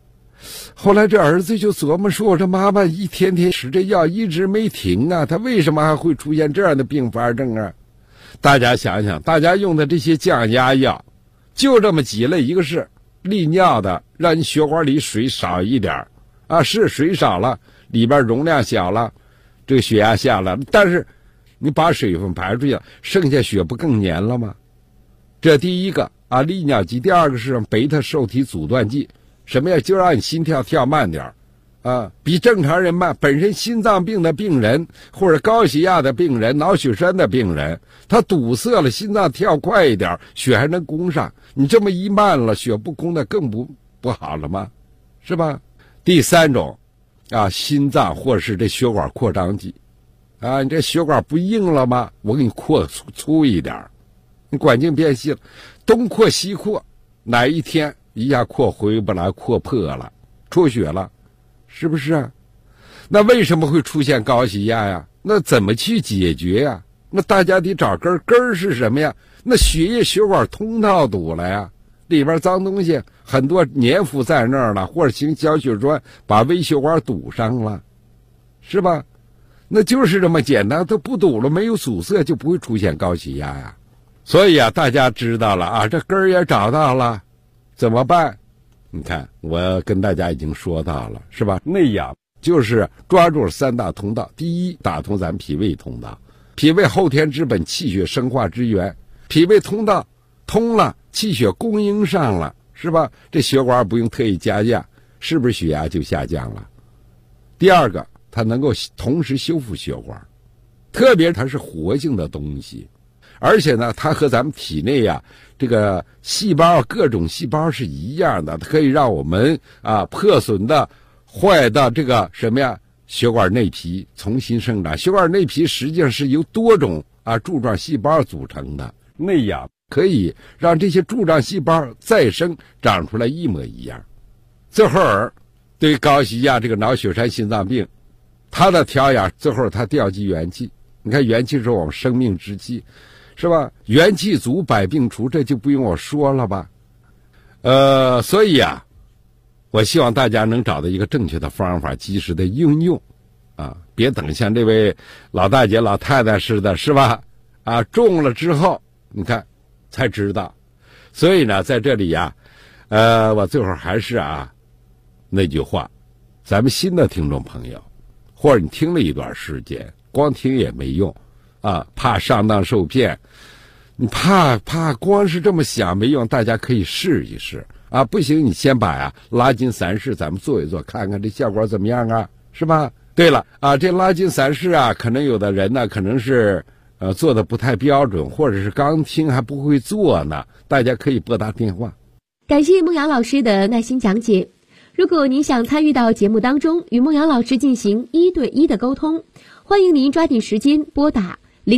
后来这儿子就琢磨说，我这妈妈一天天吃这药一直没停啊，她为什么还会出现这样的并发症啊？大家想想，大家用的这些降压药就这么几类，一个是利尿的，让你血管里水少一点啊，是水少了，里边容量小了，这个血压下来了，但是你把水分排出去了，剩下血不更粘了吗？这第一个啊，利尿剂。第二个是贝塔受体阻断剂，什么呀？就让你心跳跳慢点啊，比正常人慢。本身心脏病的病人或者高血压的病人、脑血栓的病人，他堵塞了，心脏跳快一点，血还能供上。你这么一慢了，血不供的更不好了吗？是吧？第三种啊，心脏或者是这血管扩张剂啊，你这血管不硬了吗？我给你扩粗一点，你管径变细了，东扩西扩，哪一天一下扩回不来，扩破了，出血了，是不是啊？那为什么会出现高血压呀？那怎么去解决呀？那大家得找根儿是什么呀？那血液血管通道堵了呀，里边脏东西很多粘附在那儿了，或者形小血栓把微血管堵上了，是吧？那就是这么简单，它不堵了，没有阻塞，就不会出现高血压呀。所以啊，大家知道了啊，这根儿也找到了，怎么办？你看，我跟大家已经说到了，是吧？内养就是抓住了三大通道。第一，打通咱脾胃通道，脾胃后天之本，气血生化之源，脾胃通道通了，气血供应上了，是吧？这血管不用特意加压，是不是血压就下降了？第二个，它能够同时修复血管，特别它是活性的东西，而且呢，它和咱们体内呀这个细胞各种细胞是一样的，它可以让我们啊破损的、坏的这个什么呀血管内皮重新生长。血管内皮实际上是由多种啊柱状细胞组成的，内养可以让这些柱状细胞再生长出来一模一样。最后对于高血压这个脑血栓心脏病，它的调养最后它调剂元气。你看元气是我们生命之气，是吧？元气足，百病除，这就不用我说了吧。所以啊，我希望大家能找到一个正确的方法，及时的应用啊，别等像这位老大姐老太太似的，是吧？啊，中了之后你看才知道。所以呢，在这里呀，我最后还是啊那句话，咱们新的听众朋友，或者你听了一段时间，光听也没用啊，怕上当受骗，你怕光是这么想没用，大家可以试一试啊。不行，你先把拉筋散式咱们做一做，看看这效果怎么样啊，是吧？对了啊，这拉筋散式啊，可能有的人呢可能是做的不太标准，或者是刚听还不会做呢，大家可以拨打电话。 感谢孟阳老师的耐心讲解。如果您想参与到节目当中，与孟阳老师进行1对1的沟通，欢迎您抓紧时间拨打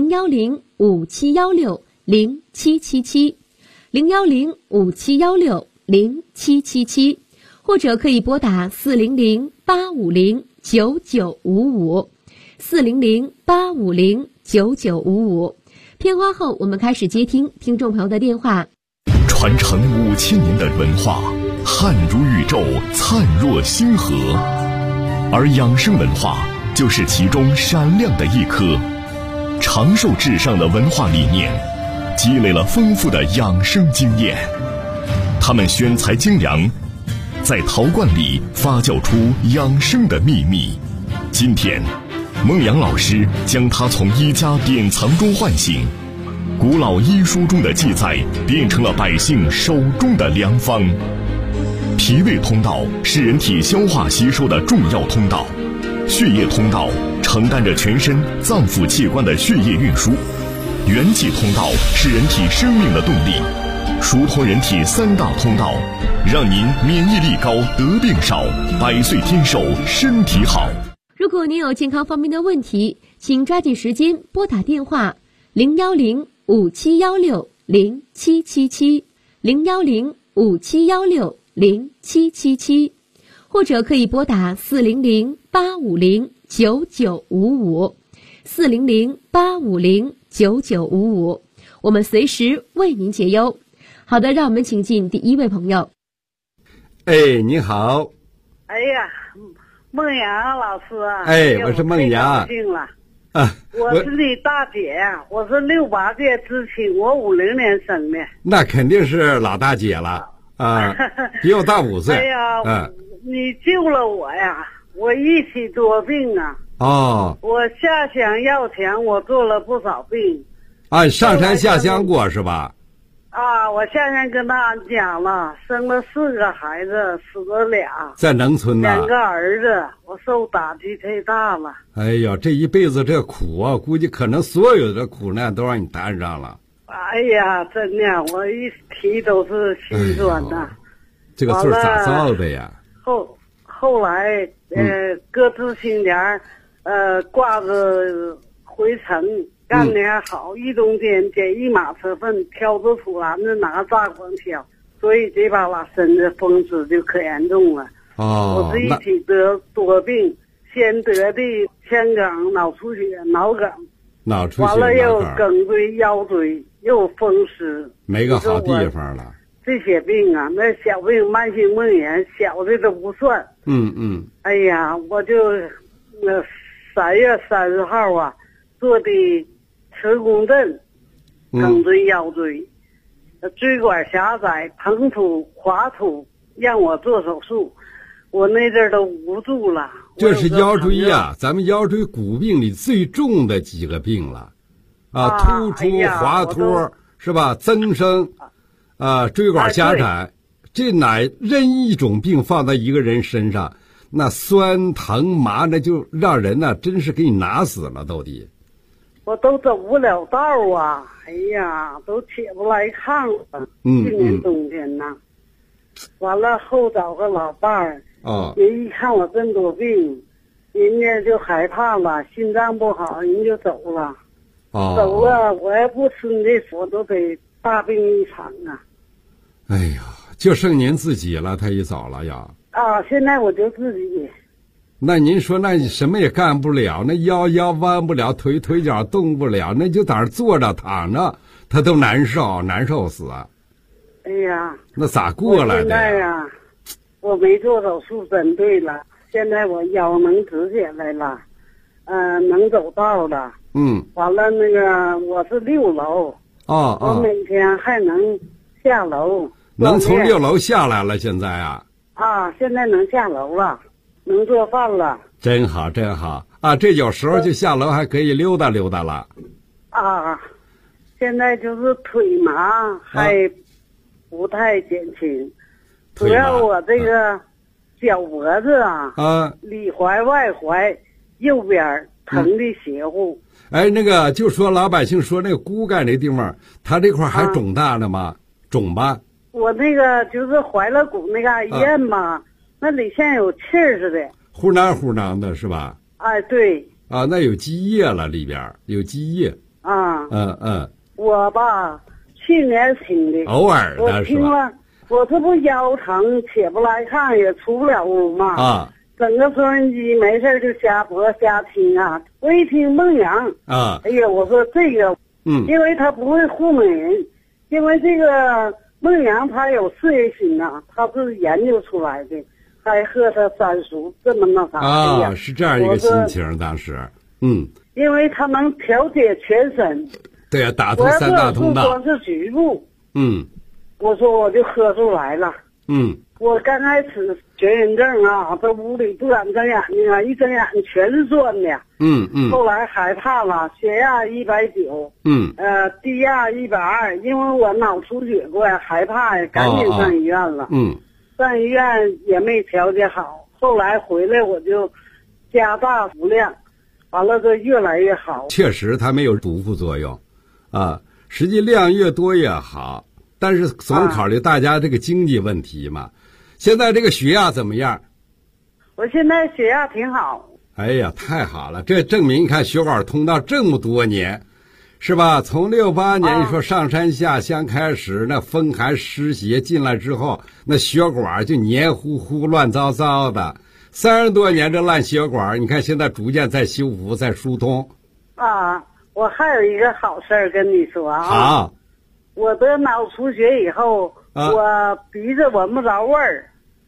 01057160777 01057160777，或者可以拨打400-850-9955 400-850-9955。片花后，我们开始接听听众朋友的电话。 传承5000年的文化，汉如宇宙，灿若星河，而养生文化就是其中闪亮的一颗。长寿至上的文化理念，积累了丰富的养生经验。他们选材精良，在陶罐里发酵出养生的秘密。今天，孟阳老师将它从医家典藏中唤醒，古老医书中的记载变成了百姓手中的良方。脾胃通道是人体消化吸收的重要通道，血液通道承担着全身脏腑器官的血液运输，元气通道是人体生命的动力。疏通人体三大通道，让您免疫力高，得病少，100岁天寿，身体好。 如果您有健康方面的问题，请抓紧时间拨打电话01057160777 01057160777，或者可以拨打400-850-9955 400-850-9955，我们随时为您解忧。好的，让我们请进第一位朋友。 哎，你好。 哎呀，孟阳老师啊！ 哎，我是孟阳。 高兴了啊！ 我是你大姐呀，我是68届知青，我50年生的。 那肯定是老大姐了啊，比我大5岁。 哎呀，你救了我呀！我一起多病啊。 哦。 我下乡要钱，我做了不少病。 啊，上山下乡过是吧？ 啊，我下乡跟大家讲了，生了4个孩子，死了俩， 在农村呢。 2个儿子，我受打击太大了。 哎呀，这一辈子这苦啊，估计可能所有的苦难都让你担上了。 哎呀，真的，我一提都是心酸呐。 这个事儿咋造的呀？ 后来各自青年，挂着回城。干得还好，一中间捡1马车粪，挑着土篮子拿炸光挑，所以这把拉身子风湿就可严重了。 哦， 我是一起得多病，先得的腔梗、脑出血、脑梗，完了又颈椎、腰椎，又风湿， 没个好地方了。 这些病啊，那小病慢性梦魇，小的都不算。哎呀，我就3月30号啊，做的磁共振，颈椎、腰椎，椎管狭窄，膨土、滑土，让我做手术，我那阵儿都无助了。 这是腰椎呀，咱们腰椎骨病里最重的几个病了，突出、滑脱是吧？增生，椎管狭窄，这哪任一种病放在一个人身上，那酸疼麻那就让人呢，真是给你拿死了都得。 我都走不了道啊！哎呀，都起不来炕了。今年冬天呐，完了后找个老伴儿。人一看我这么多病，人家就害怕了，心脏不好，人就走了。走了，我要不吃你这我都得大病一场啊！ 哎呀，就剩您自己了，他一走了呀。 现在我就自己。 那您说，那你什么也干不了，那腰弯不了，腿脚动不了，那就在那坐着躺着，他都难受死啊！ 哎呀， 那咋过来的呀？ 现在呀，我没做手术，真对了。现在我腰能直起来了，能走道了。完了那个我是6楼。我每天还能下楼。 能从6楼下来了，现在啊？ 现在能下楼了。能做饭了， 真好啊！这有时候就下楼还可以溜达溜达了。 现在就是腿麻还不太减轻，主要我这个脚脖子里踝外踝右边疼的邪乎。 那个就说老百姓说那个骨干那地方，他这块还肿大了吗？肿吧？ 我那个就是踝肋骨那个一摁嘛。那里像有气儿似的， 呼囔的是吧？ 对。 那有积液了，里边有积液。 我吧，去年听的， 偶尔的我听了，我这不腰疼，起不来炕，也出不了屋嘛。整个收音机没事就瞎播瞎听啊。我一听孟阳哎呀，我说这个，因为他不会糊弄人，因为这个孟阳他有事业心呐，他是研究出来的。还喝他三叔这么那啥是这样一个心情当时。 因为他能调节全身。 对呀，打通3大通道。 光是局部。我说我就喝出来了。我刚开始学人症这屋里不敢睁眼睛一睁眼睛全是酸的。后来害怕了，血压190。低压120，因为我脑出血过呀，害怕呀，赶紧上医院了。上医院也没调节好，后来回来我就加大服量，完了就越来越好。 确实它没有毒副作用实际量越多越好，但是总考虑大家这个经济问题嘛。现在这个血压怎么样？ 我现在血压挺好。 哎呀，太好了，这证明你看血管通道这么多年是吧？从68年你说上山下乡开始，那风寒湿邪进来之后，那血管就黏糊糊乱糟糟的，30多年这烂血管，你看现在逐渐在修复在疏通。 我还有一个好事儿跟你说好， 我得脑出血以后，我鼻子闻不着味儿，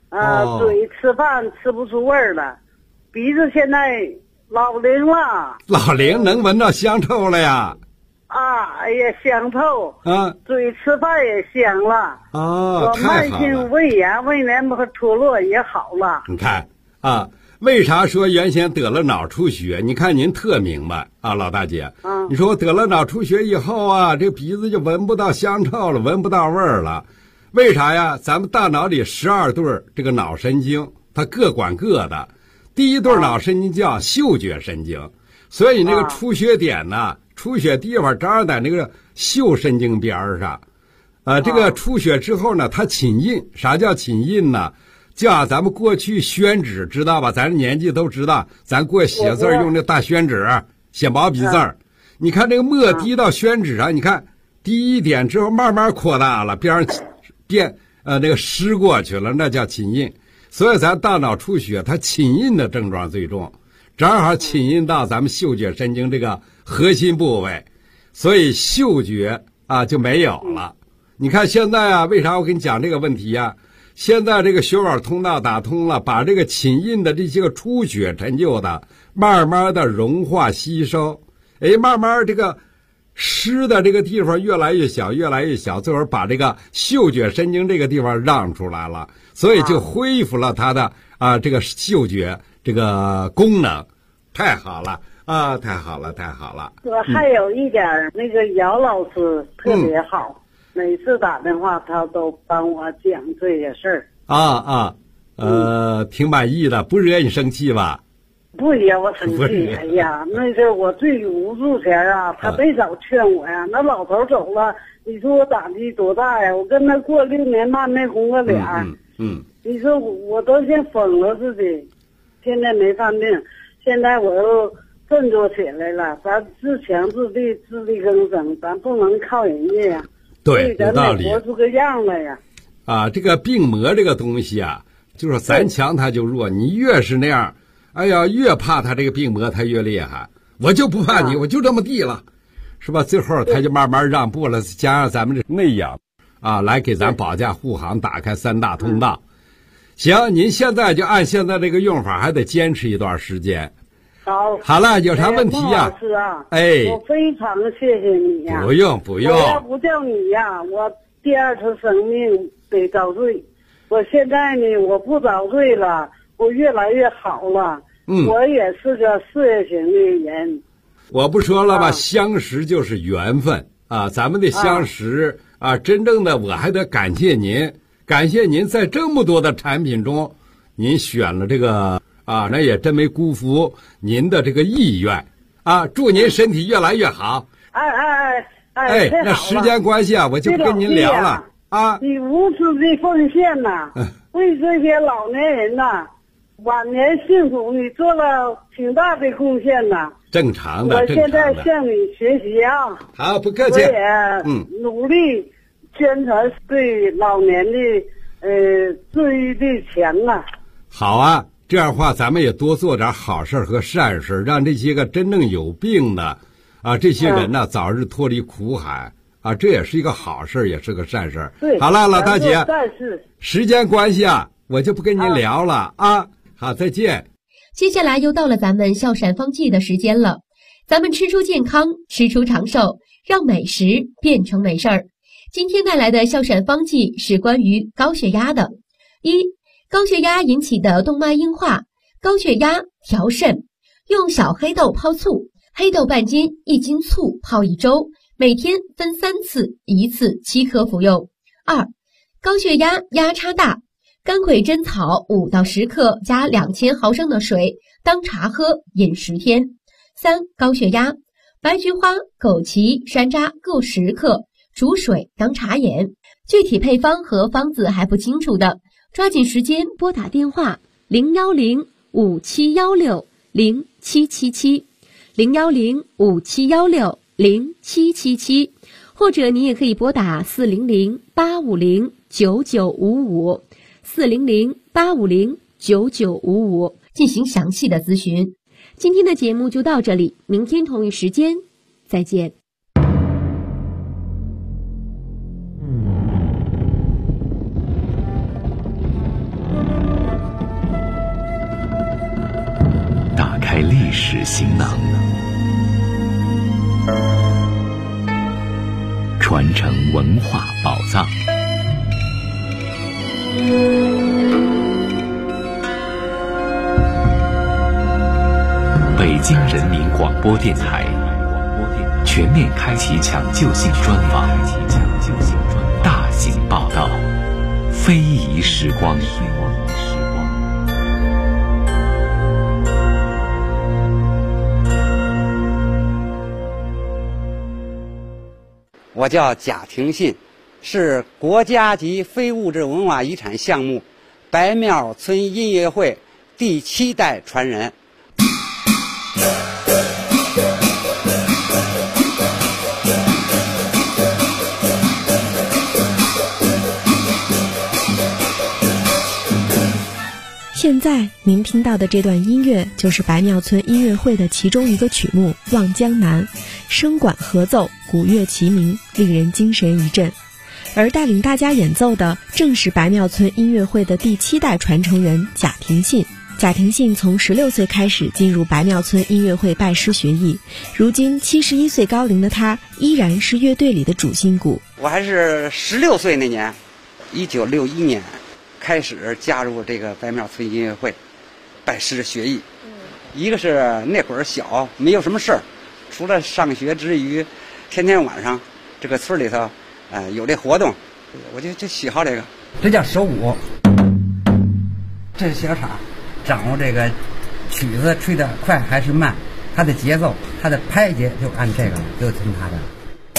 嘴吃饭吃不出味儿了，鼻子现在老灵了。 老灵能闻到香臭了呀？ 哎呀，香臭。嘴吃饭也香了。我慢性胃炎、胃黏膜脱落也好了。 你看为啥说原先得了脑出血？你看您特明白老大姐。你说我得了脑出血以后这鼻子就闻不到香臭了，闻不到味儿了。为啥呀？咱们大脑里12对这个脑神经，它各管各的。第一对脑神经叫嗅觉神经，所以那个出血点呢，出血地方正好在那个嗅神经边上。这个出血之后呢，它浸印。啥叫浸印呢？叫咱们过去宣纸，知道吧？咱年纪都知道，咱过去写字用那大宣纸，写毛笔字。你看这个墨滴到宣纸上，你看滴一点之后慢慢扩大了，边上那个湿过去了，那叫浸印。所以咱大脑出血，它浸印的症状最重，正好浸印到咱们嗅觉神经这个核心部位，所以嗅觉就没有了。你看现在为啥我跟你讲这个问题呀？现在这个血管通道打通了，把这个浸印的这些个出血陈旧的，慢慢的融化吸收，慢慢这个湿的这个地方越来越小，越来越小，最后把这个嗅觉神经这个地方让出来了，所以就恢复了它的这个嗅觉这个功能。太好了太好了，太好了。 我还有一点，那个姚老师特别好。每次打电话他都帮我讲这些事儿挺满意的，不惹你生气吧？ 不惹我生气。哎呀，那是我最无助前他没早劝我呀。那老头走了，你说我打击多大呀？我跟他过6年半没红过脸。你说我都先疯了自己，现在没犯病，现在我又振作起来了。咱自强自立，自力更生，咱不能靠人家呀。 对，有道理。 活出个样来呀！ 这个病魔这个东西就是咱强他就弱，你越是那样，越怕他这个病魔他越厉害。我就不怕你，我就这么地了，是吧？最后他就慢慢让步了，加上咱们这内养来给咱保驾护航打开3大通道。行，您现在就按现在这个用法，还得坚持一段时间。好了，有啥问题呀？ 老师我非常谢谢你呀！ 不用。 我要不叫你呀，我第2次生命得遭罪。我现在呢，我不遭罪了，我越来越好了。我也是个事业型的人。 我不说了吧，相识就是缘分咱们的相识真正的我还得感谢您，感谢您在这么多的产品中，您选了这个。那也真没辜负您的这个意愿祝您身体越来越好。那时间关系我就不跟您聊了你无私的奉献为这些老年人晚年幸福，你做了挺大的贡献正常的。 我现在向你学习好，不客气。 我也努力宣传对老年的治愈力强好这样的话，咱们也多做点好事和善事，让这些个真正有病的这些人早日脱离苦海这也是一个好事，也是个善事。 对， 好了，老大姐，时间关系我就不跟您聊了好，再见。 接下来又到了咱们笑闪方剂的时间了，咱们吃出健康，吃出长寿，让美食变成美事儿。今天带来的笑闪方剂是关于高血压的。高血压引起的动脉硬化，高血压调肾，用小黑豆泡醋，黑豆半斤，1斤醋泡1周，每天分3次，1次7颗服用。2. 高血压压差大，干鬼针草5到10克加2000毫升的水当茶喝，饮10天。3. 高血压，白菊花、枸杞、山楂各10克，煮水当茶饮。具体配方和方子还不清楚的，抓紧时间拨打电话010-5716-0777 010-5716-0777，或者你也可以拨打400-850-9955 400-850-9955进行详细的咨询。今天的节目就到这里，明天同一时间再见。 史行囊，传承文化宝藏。北京人民广播电台全面开启抢救性专访，大型报道，非遗时光。 我叫贾廷信，是国家级非物质文化遗产项目白庙村音乐会第7代传人。 现在您听到的这段音乐就是白庙村音乐会的其中一个曲目《望江南》，声管合奏，鼓乐齐鸣，令人精神一振。而带领大家演奏的正是白庙村音乐会的第7代传承人贾廷信。贾廷信从16岁开始进入白庙村音乐会拜师学艺，如今71岁高龄的他依然是乐队里的主心骨。 我还是16岁那年，1961年开始加入这个白庙村音乐会，拜师学艺。一个是那会儿小，没有什么事儿，除了上学之余，天天晚上这个村里头，有这活动，我就喜好这个。这叫手鼓，这是小叉，掌握这个曲子吹得快还是慢，它的节奏，它的拍节就按这个，就听它的。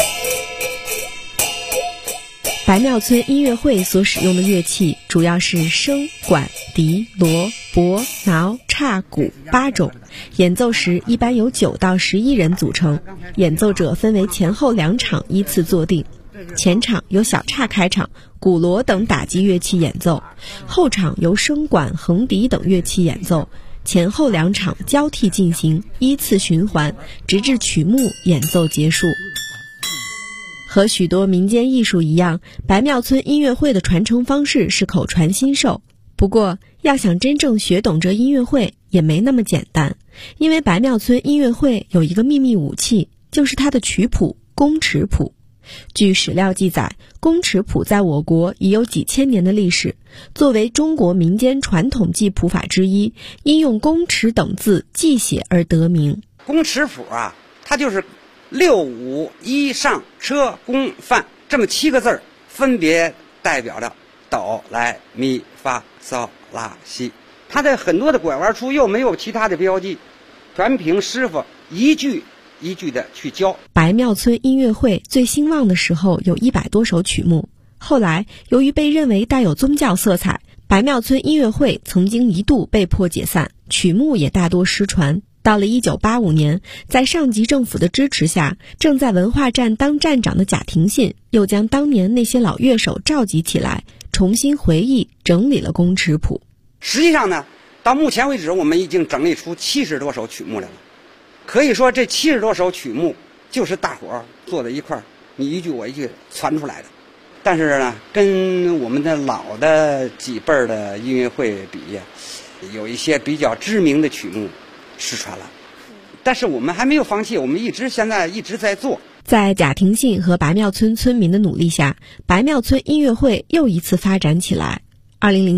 白庙村音乐会所使用的乐器主要是笙、管、笛、锣、钹、挠、叉、鼓8种，演奏时一般由9到11人组成，演奏者分为前后2场依次坐定，前场由小叉开场，鼓锣等打击乐器演奏，后场由笙管、横笛等乐器演奏，前后2场交替进行，依次循环，直至曲目演奏结束。和许多民间艺术一样，白庙村音乐会的传承方式是口传心授。不过，要想真正学懂这音乐会也没那么简单，因为白庙村音乐会有一个秘密武器，就是它的曲谱宫尺谱。据史料记载，宫尺谱在我国已有几千年的历史，作为中国民间传统记谱法之一，因用宫尺等字记写而得名。 宫尺谱啊，它就是6、5、1上车宫范这么7个字儿，分别代表着哆来咪发嗦拉西。它的很多的拐弯处又没有其他的标记，全凭师傅一句一句的去教。 白庙村音乐会最兴旺的时候有100多首曲目，后来由于被认为带有宗教色彩，白庙村音乐会曾经一度被迫解散，曲目也大多失传。到了1985年，在上级政府的支持下，正在文化站当站长的贾廷信又将当年那些老乐手召集起来，重新回忆整理了宫尺谱。 实际上呢，到目前为止我们已经整理出70多首曲目来了。可以说这70多首曲目就是大伙儿坐在一块儿，你一句我一句传出来的。但是呢，跟我们的老的几辈儿的音乐会比，有一些比较知名的曲目失传了，但是我们还没有放弃，我们现在一直在做。 在贾廷信和白庙村村民的努力下，白庙村音乐会又一次发展起来。2009